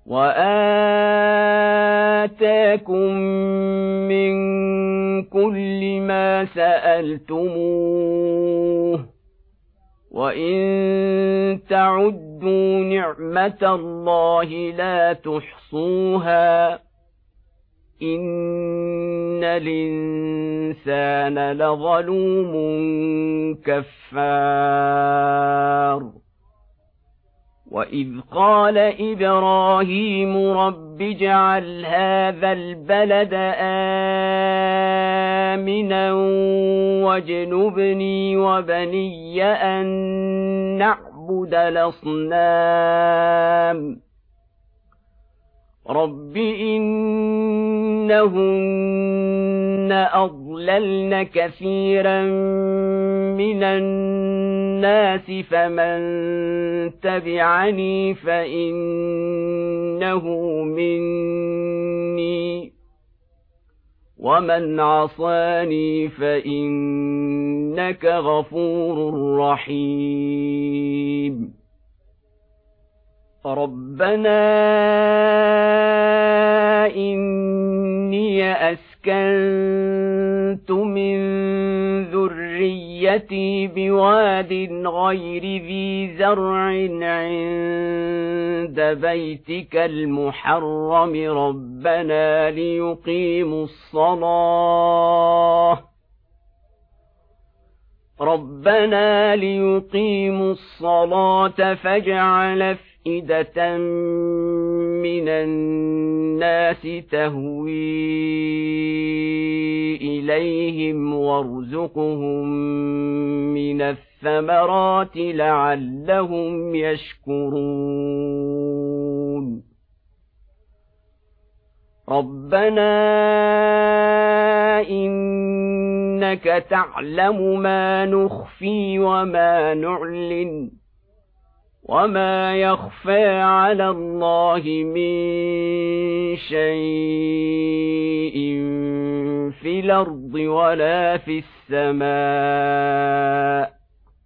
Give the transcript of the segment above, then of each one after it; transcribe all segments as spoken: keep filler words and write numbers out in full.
وآتاكم من كل ما سألتموه وإن تعدوا نعمة الله لا تحصوها إن الإنسان لظلوم كفار وإذ قال إبراهيم رب اجعل هذا البلد آمنا واجنبني وبني أن نعبد الأصنام رب إنهن أضللن كثيرا من الناس فمن تبعني فإنه مني ومن عصاني فإنك غفور رحيم ربنا إني أسكنت من ذريتي بواد غير ذي زرع عند بيتك المحرم ربنا ليقيموا الصلاة ربنا ليقيموا الصلاة فاجعل أفئدة من الناس تهوي إليهم وارزقهم من الثمرات لعلهم يشكرون ربنا إنك تعلم ما نخفي وما نعلن وما يخفى على الله من شيء في الأرض ولا في السماء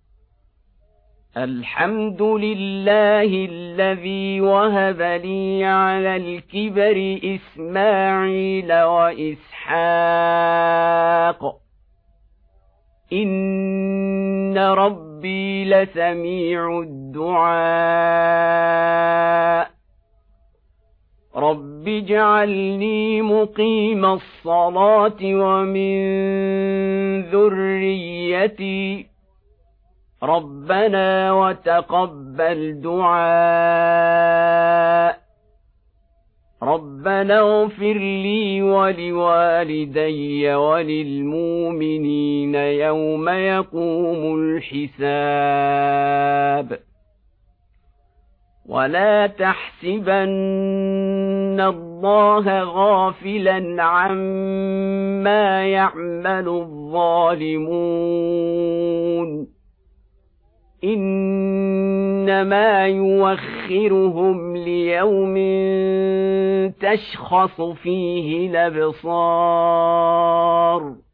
الحمد لله الذي وهب لي على الكبر إسماعيل وإسحاق إن ربي لسميع الدعاء رب اجعلني مقيم الصلاة ومن ذريتي ربنا وتقبل دعاء ربنا اغفر لي ولوالدي وللمؤمنين يوم يقوم الحساب ولا تحسبن الله غافلا عما يعمل الظالمون إنما يوخرهم ليوم تشخص فيه الأبصار